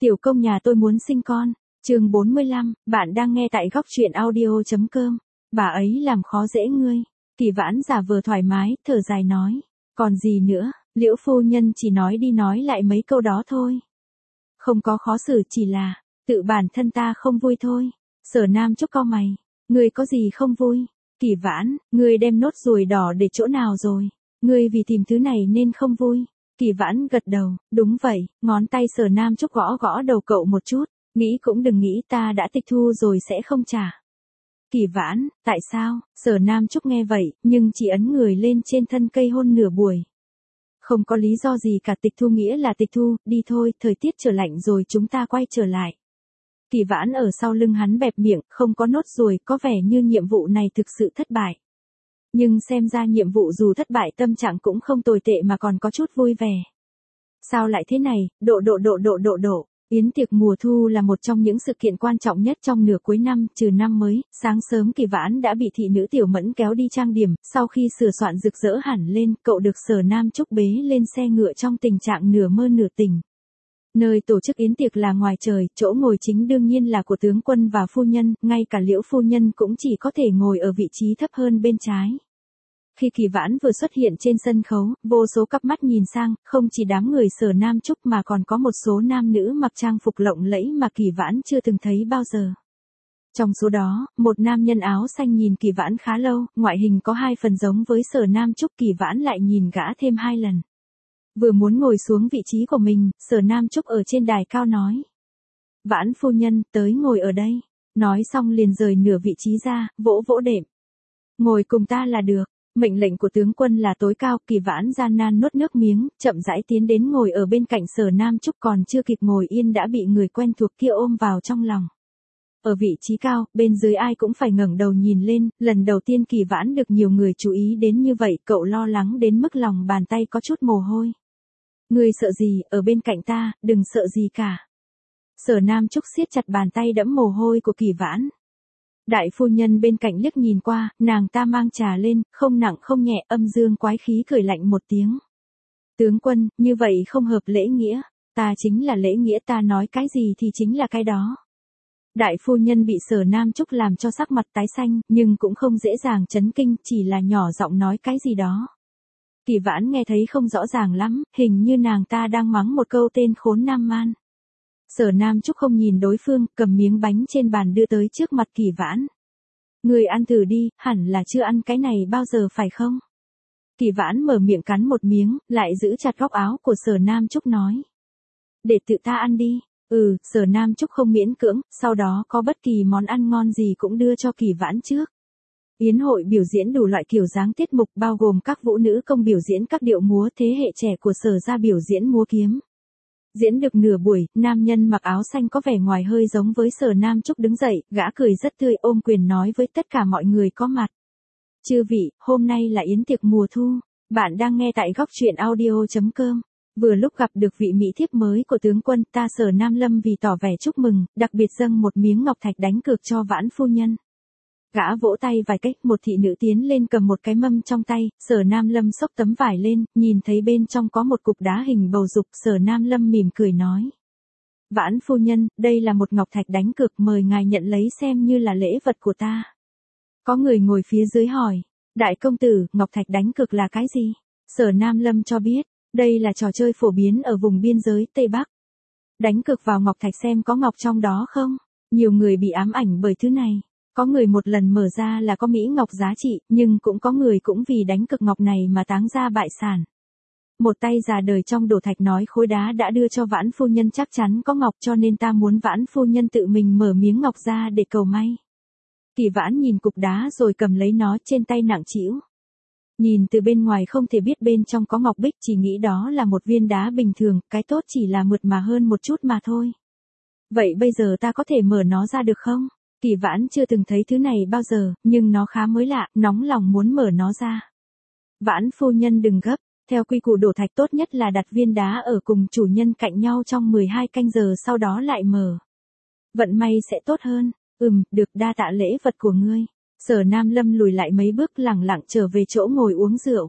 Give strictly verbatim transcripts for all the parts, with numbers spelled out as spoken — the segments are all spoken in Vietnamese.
Tiểu công nhà tôi muốn sinh con. Chương bốn mươi lăm, bạn đang nghe tại góc truyện audio chấm com. Bà ấy làm khó dễ ngươi. Kỳ Vãn giả vờ thoải mái, thở dài nói. Còn gì nữa, Liễu phu nhân chỉ nói đi nói lại mấy câu đó thôi. Không có khó xử, chỉ là, tự bản thân ta không vui thôi. Sở Nam Trúc cau mày. Ngươi có gì không vui? Kỳ Vãn, ngươi đem nốt ruồi đỏ để chỗ nào rồi? Ngươi vì tìm thứ này nên không vui. Kỳ Vãn gật đầu, đúng vậy, ngón tay Sở Nam Trúc gõ gõ đầu cậu một chút, nghĩ cũng đừng nghĩ ta đã tịch thu rồi sẽ không trả. Kỳ Vãn, tại sao? Sở Nam Trúc nghe vậy, nhưng chỉ ấn người lên trên thân cây hôn nửa buổi. Không có lý do gì cả, tịch thu nghĩa là tịch thu, đi thôi, thời tiết trở lạnh rồi chúng ta quay trở lại. Kỳ Vãn ở sau lưng hắn bẹp miệng, không có nốt ruồi, có vẻ như nhiệm vụ này thực sự thất bại. Nhưng xem ra nhiệm vụ dù thất bại tâm trạng cũng không tồi tệ mà còn có chút vui vẻ. Sao lại thế này, độ độ độ độ độ độ, yến tiệc mùa thu là một trong những sự kiện quan trọng nhất trong nửa cuối năm, trừ năm mới, sáng sớm Kỳ Vãn đã bị thị nữ Tiểu Mẫn kéo đi trang điểm, sau khi sửa soạn rực rỡ hẳn lên, cậu được Sở Nam Trúc bế lên xe ngựa trong tình trạng nửa mơ nửa tỉnh. Nơi tổ chức yến tiệc là ngoài trời, chỗ ngồi chính đương nhiên là của tướng quân và phu nhân, ngay cả Liễu phu nhân cũng chỉ có thể ngồi ở vị trí thấp hơn bên trái. Khi Kỳ Vãn vừa xuất hiện trên sân khấu, vô số cặp mắt nhìn sang, không chỉ đám người Sở Nam Trúc mà còn có một số nam nữ mặc trang phục lộng lẫy mà Kỳ Vãn chưa từng thấy bao giờ. Trong số đó, một nam nhân áo xanh nhìn Kỳ Vãn khá lâu, ngoại hình có hai phần giống với Sở Nam Trúc, Kỳ Vãn lại nhìn gã thêm hai lần. Vừa muốn ngồi xuống vị trí của mình, Sở Nam Trúc ở trên đài cao nói. Vãn phu nhân, tới ngồi ở đây. Nói xong liền rời nửa vị trí ra, vỗ vỗ đệm. Ngồi cùng ta là được. Mệnh lệnh của tướng quân là tối cao. Kỳ Vãn gian nan nuốt nước miếng, chậm rãi tiến đến ngồi ở bên cạnh Sở Nam Trúc, còn chưa kịp ngồi yên đã bị người quen thuộc kia ôm vào trong lòng. Ở vị trí cao, bên dưới ai cũng phải ngẩng đầu nhìn lên, lần đầu tiên Kỳ Vãn được nhiều người chú ý đến như vậy, cậu lo lắng đến mức lòng bàn tay có chút mồ hôi. Ngươi sợ gì, ở bên cạnh ta, đừng sợ gì cả. Sở Nam Trúc siết chặt bàn tay đẫm mồ hôi của Kỳ Vãn. Đại phu nhân bên cạnh liếc nhìn qua, nàng ta mang trà lên, không nặng không nhẹ, âm dương quái khí cười lạnh một tiếng. Tướng quân, như vậy không hợp lễ nghĩa, ta chính là lễ nghĩa, ta nói cái gì thì chính là cái đó. Đại phu nhân bị Sở Nam Trúc làm cho sắc mặt tái xanh, nhưng cũng không dễ dàng chấn kinh, chỉ là nhỏ giọng nói cái gì đó. Kỳ Vãn nghe thấy không rõ ràng lắm, hình như nàng ta đang mắng một câu tên khốn nam man. Sở Nam Trúc không nhìn đối phương, cầm miếng bánh trên bàn đưa tới trước mặt Kỳ Vãn. Người ăn thử đi, hẳn là chưa ăn cái này bao giờ phải không? Kỳ Vãn mở miệng cắn một miếng, lại giữ chặt góc áo của Sở Nam Trúc nói. Để tự ta ăn đi. Ừ, Sở Nam Trúc không miễn cưỡng, sau đó có bất kỳ món ăn ngon gì cũng đưa cho Kỳ Vãn trước. Yến hội biểu diễn đủ loại kiểu dáng tiết mục, bao gồm các vũ nữ công biểu diễn các điệu múa thế hệ trẻ của Sở gia biểu diễn múa kiếm. Diễn được nửa buổi, nam nhân mặc áo xanh có vẻ ngoài hơi giống với Sở Nam Trúc đứng dậy, gã cười rất tươi, ôm quyền nói với tất cả mọi người có mặt. Chư vị, hôm nay là yến tiệc mùa thu, bạn đang nghe tại góc truyện audio chấm com. Vừa lúc gặp được vị mỹ thiếp mới của tướng quân, ta Sở Nam Lâm vì tỏ vẻ chúc mừng, đặc biệt dâng một miếng ngọc thạch đánh cược cho Vãn phu nhân. Gã vỗ tay vài cách, một thị nữ tiến lên cầm một cái mâm trong tay, Sở Nam Lâm xốc tấm vải lên, nhìn thấy bên trong có một cục đá hình bầu dục, Sở Nam Lâm mỉm cười nói. Vãn phu nhân, đây là một ngọc thạch đánh cược, mời ngài nhận lấy xem như là lễ vật của ta. Có người ngồi phía dưới hỏi, đại công tử, ngọc thạch đánh cược là cái gì? Sở Nam Lâm cho biết, đây là trò chơi phổ biến ở vùng biên giới Tây Bắc. Đánh cược vào ngọc thạch xem có ngọc trong đó không? Nhiều người bị ám ảnh bởi thứ này. Có người một lần mở ra là có mỹ ngọc giá trị, nhưng cũng có người cũng vì đánh cược ngọc này mà táng ra bại sản. Một tay già đời trong đổ thạch nói khối đá đã đưa cho Vãn phu nhân chắc chắn có ngọc, cho nên ta muốn Vãn phu nhân tự mình mở miếng ngọc ra để cầu may. Kỳ Vãn nhìn cục đá rồi cầm lấy nó, trên tay nặng trĩu. Nhìn từ bên ngoài không thể biết bên trong có ngọc bích, chỉ nghĩ đó là một viên đá bình thường, cái tốt chỉ là mượt mà hơn một chút mà thôi. Vậy bây giờ ta có thể mở nó ra được không? Kỳ Vãn chưa từng thấy thứ này bao giờ, nhưng nó khá mới lạ, nóng lòng muốn mở nó ra. Vãn phu nhân đừng gấp, theo quy củ đổ thạch tốt nhất là đặt viên đá ở cùng chủ nhân cạnh nhau trong mười hai canh giờ sau đó lại mở. Vận may sẽ tốt hơn. Ừm, được, đa tạ lễ vật của ngươi. Sở Nam Lâm lùi lại mấy bước, lẳng lặng trở về chỗ ngồi uống rượu.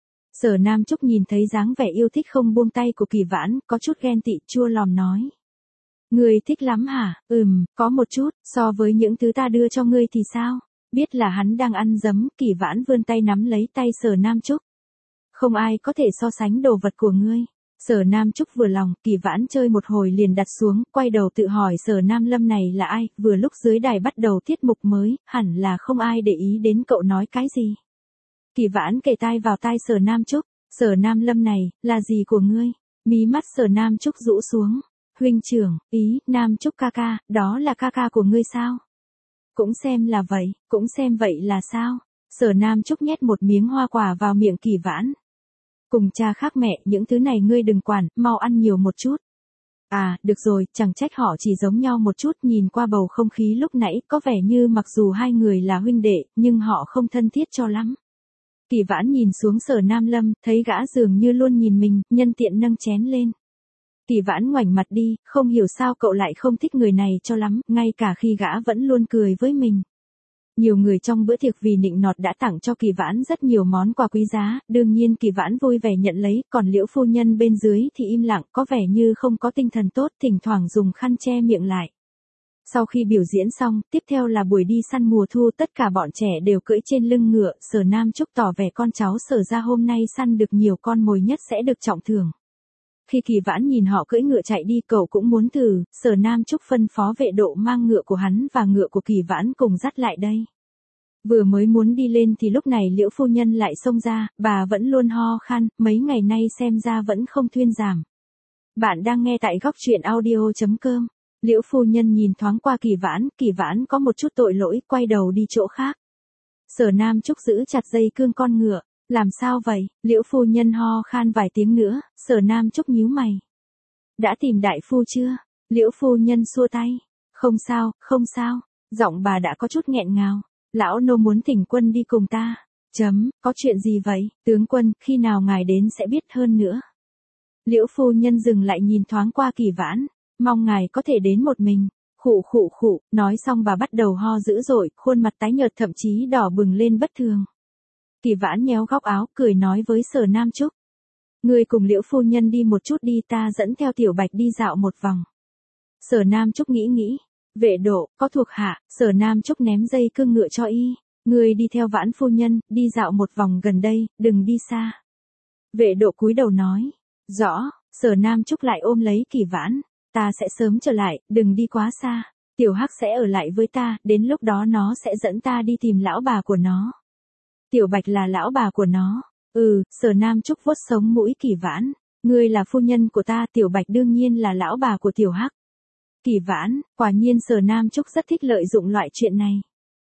Sở Nam Trúc nhìn thấy dáng vẻ yêu thích không buông tay của Kỳ Vãn, có chút ghen tị, chua lòm nói. Ngươi thích lắm hả? Ừm, có một chút, so với những thứ ta đưa cho ngươi thì sao? Biết là hắn đang ăn dấm, Kỳ Vãn vươn tay nắm lấy tay Sở Nam Trúc. Không ai có thể so sánh đồ vật của ngươi. Sở Nam Trúc vừa lòng, Kỳ Vãn chơi một hồi liền đặt xuống, quay đầu tự hỏi Sở Nam Lâm này là ai, vừa lúc dưới đài bắt đầu tiết mục mới, hẳn là không ai để ý đến cậu nói cái gì. Kỳ Vãn kề tai vào tai Sở Nam Trúc, Sở Nam Lâm này, là gì của ngươi? Mí mắt Sở Nam Trúc rũ xuống. Huynh trưởng, ý, Nam Trúc ca ca, đó là ca ca của ngươi sao? Cũng xem là vậy, cũng xem vậy là sao? Sở Nam Trúc nhét một miếng hoa quả vào miệng Kỳ Vãn. Cùng cha khác mẹ, những thứ này ngươi đừng quản, mau ăn nhiều một chút. À, được rồi, chẳng trách họ chỉ giống nhau một chút, nhìn qua bầu không khí lúc nãy, có vẻ như mặc dù hai người là huynh đệ, nhưng họ không thân thiết cho lắm. Kỳ Vãn nhìn xuống Sở Nam Lâm, thấy gã dường như luôn nhìn mình, nhân tiện nâng chén lên. Kỳ Vãn ngoảnh mặt đi, không hiểu sao cậu lại không thích người này cho lắm, ngay cả khi gã vẫn luôn cười với mình. Nhiều người trong bữa tiệc vì nịnh nọt đã tặng cho Kỳ Vãn rất nhiều món quà quý giá, đương nhiên Kỳ Vãn vui vẻ nhận lấy, còn Liễu phu nhân bên dưới thì im lặng, có vẻ như không có tinh thần tốt, thỉnh thoảng dùng khăn che miệng lại. Sau khi biểu diễn xong, tiếp theo là buổi đi săn mùa thu, tất cả bọn trẻ đều cưỡi trên lưng ngựa, Sở Nam Trúc tỏ vẻ con cháu Sở ra hôm nay săn được nhiều con mồi nhất sẽ được trọng thưởng. Khi Kỳ Vãn nhìn họ cưỡi ngựa chạy đi, cậu cũng muốn thử, Sở Nam Trúc phân phó vệ độ mang ngựa của hắn và ngựa của Kỳ Vãn cùng dắt lại đây. Vừa mới muốn đi lên thì lúc này Liễu phu nhân lại xông ra, bà vẫn luôn ho khan, mấy ngày nay xem ra vẫn không thuyên giảm. Bạn đang nghe tại góc truyện audio chấm com. Liễu phu nhân nhìn thoáng qua Kỳ Vãn, Kỳ Vãn có một chút tội lỗi, quay đầu đi chỗ khác. Sở Nam Trúc giữ chặt dây cương con ngựa. Làm sao vậy? Liễu phu nhân ho khan vài tiếng nữa, Sở Nam Trúc nhíu mày. Đã tìm đại phu chưa? Liễu phu nhân xua tay. Không sao, không sao. Giọng bà đã có chút nghẹn ngào. Lão nô muốn thỉnh quân đi cùng ta. Chấm, có chuyện gì vậy? Tướng quân, khi nào ngài đến sẽ biết hơn nữa. Liễu phu nhân dừng lại nhìn thoáng qua Kỳ Vãn. Mong ngài có thể đến một mình. Khụ khụ khụ, nói xong bà bắt đầu ho dữ dội, khuôn mặt tái nhợt thậm chí đỏ bừng lên bất thường. Kỳ Vãn nhéo góc áo, cười nói với Sở Nam Trúc. Ngươi cùng Liễu phu nhân đi một chút đi, ta dẫn theo Tiểu Bạch đi dạo một vòng. Sở Nam Trúc nghĩ nghĩ. Vệ độ, có thuộc hạ, Sở Nam Trúc ném dây cương ngựa cho y. Ngươi đi theo Vãn phu nhân, đi dạo một vòng gần đây, đừng đi xa. Vệ độ cúi đầu nói. Rõ, Sở Nam Trúc lại ôm lấy Kỳ Vãn. Ta sẽ sớm trở lại, đừng đi quá xa. Tiểu Hắc sẽ ở lại với ta, đến lúc đó nó sẽ dẫn ta đi tìm lão bà của nó. Tiểu Bạch là lão bà của nó. Ừ, Sở Nam Trúc vuốt sống mũi Kỳ Vãn. Ngươi là phu nhân của ta, Tiểu Bạch đương nhiên là lão bà của Tiểu Hắc. Kỳ Vãn, quả nhiên Sở Nam Trúc rất thích lợi dụng loại chuyện này.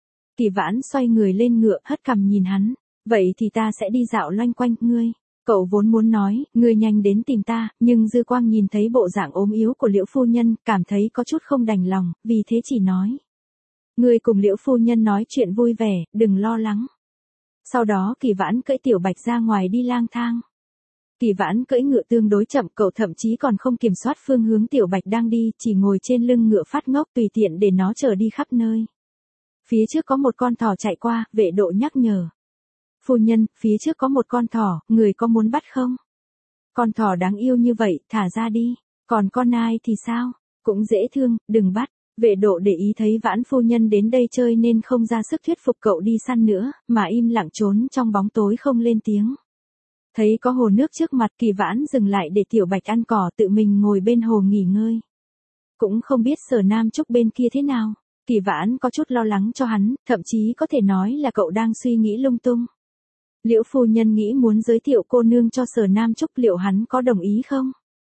Kỳ Vãn xoay người lên ngựa, hất cằm nhìn hắn. Vậy thì ta sẽ đi dạo loanh quanh, ngươi. Cậu vốn muốn nói, ngươi nhanh đến tìm ta, nhưng Dư Quang nhìn thấy bộ dạng ốm yếu của Liễu phu nhân, cảm thấy có chút không đành lòng, vì thế chỉ nói. Ngươi cùng Liễu phu nhân nói chuyện vui vẻ, đừng lo lắng. Sau đó Kỳ Vãn cưỡi Tiểu Bạch ra ngoài đi lang thang. Kỳ Vãn cưỡi ngựa tương đối chậm, cậu thậm chí còn không kiểm soát phương hướng Tiểu Bạch đang đi, chỉ ngồi trên lưng ngựa phát ngốc tùy tiện để nó chở đi khắp nơi. Phía trước có một con thỏ chạy qua, vệ độ nhắc nhở. Phu nhân, phía trước có một con thỏ, người có muốn bắt không? Con thỏ đáng yêu như vậy, thả ra đi. Còn con ai thì sao? Cũng dễ thương, đừng bắt. Vệ độ để ý thấy Vãn phu nhân đến đây chơi nên không ra sức thuyết phục cậu đi săn nữa, mà im lặng trốn trong bóng tối không lên tiếng. Thấy có hồ nước trước mặt, Kỳ Vãn dừng lại để Tiểu Bạch ăn cỏ, tự mình ngồi bên hồ nghỉ ngơi. Cũng không biết Sở Nam Trúc bên kia thế nào. Kỳ Vãn có chút lo lắng cho hắn, thậm chí có thể nói là cậu đang suy nghĩ lung tung. Liễu phu nhân nghĩ muốn giới thiệu cô nương cho Sở Nam Trúc, liệu hắn có đồng ý không?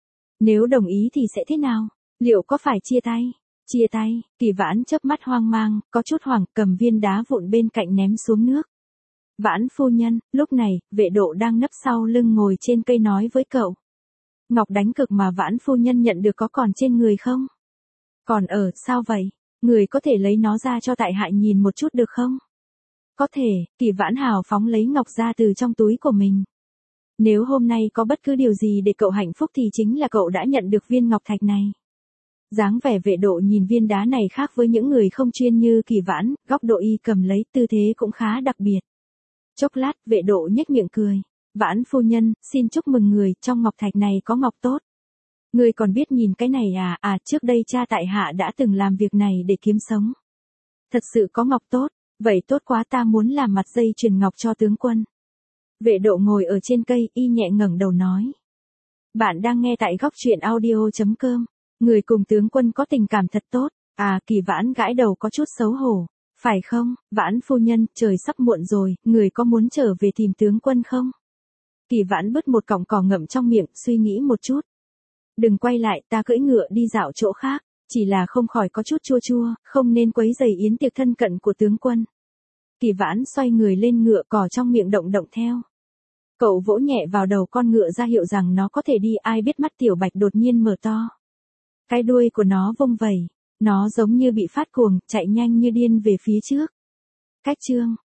Nếu đồng ý thì sẽ thế nào? Liệu có phải chia tay? Chia tay, Kỳ Vãn chớp mắt hoang mang, có chút hoảng, cầm viên đá vụn bên cạnh ném xuống nước. Vãn phu nhân, lúc này, vệ độ đang nấp sau lưng ngồi trên cây nói với cậu. Ngọc đánh cực mà Vãn phu nhân nhận được có còn trên người không? Còn ở, sao vậy? Người có thể lấy nó ra cho tại hạ nhìn một chút được không? Có thể, Kỳ Vãn hào phóng lấy ngọc ra từ trong túi của mình. Nếu hôm nay có bất cứ điều gì để cậu hạnh phúc thì chính là cậu đã nhận được viên ngọc thạch này. Dáng vẻ vệ độ nhìn viên đá này khác với những người không chuyên như Kỳ Vãn, góc độ y cầm lấy, tư thế cũng khá đặc biệt. Chốc lát, vệ độ nhếch miệng cười. Vãn phu nhân, xin chúc mừng người, trong ngọc thạch này có ngọc tốt. Ngươi còn biết nhìn cái này à, à trước đây cha tại hạ đã từng làm việc này để kiếm sống. Thật sự có ngọc tốt, vậy tốt quá, ta muốn làm mặt dây chuyền ngọc cho tướng quân. Vệ Độ ngồi ở trên cây, y nhẹ ngẩng đầu nói. Bạn đang nghe tại góc truyện audio.com. Người cùng tướng quân có tình cảm thật tốt. À, Kỳ Vãn gãi đầu có chút xấu hổ. Phải không, Vãn phu nhân, trời sắp muộn rồi, người có muốn trở về tìm tướng quân không? Kỳ Vãn bứt một cọng cỏ ngậm trong miệng, suy nghĩ một chút. Đừng quay lại, ta cưỡi ngựa đi dạo chỗ khác, chỉ là không khỏi có chút chua chua, không nên quấy rầy yến tiệc thân cận của tướng quân. Kỳ Vãn xoay người lên ngựa, cỏ trong miệng động động theo. Cậu vỗ nhẹ vào đầu con ngựa ra hiệu rằng nó có thể đi, ai biết mắt Tiểu Bạch đột nhiên mở to. Cái đuôi của nó vung vẩy, nó giống như bị phát cuồng, chạy nhanh như điên về phía trước. Cách chương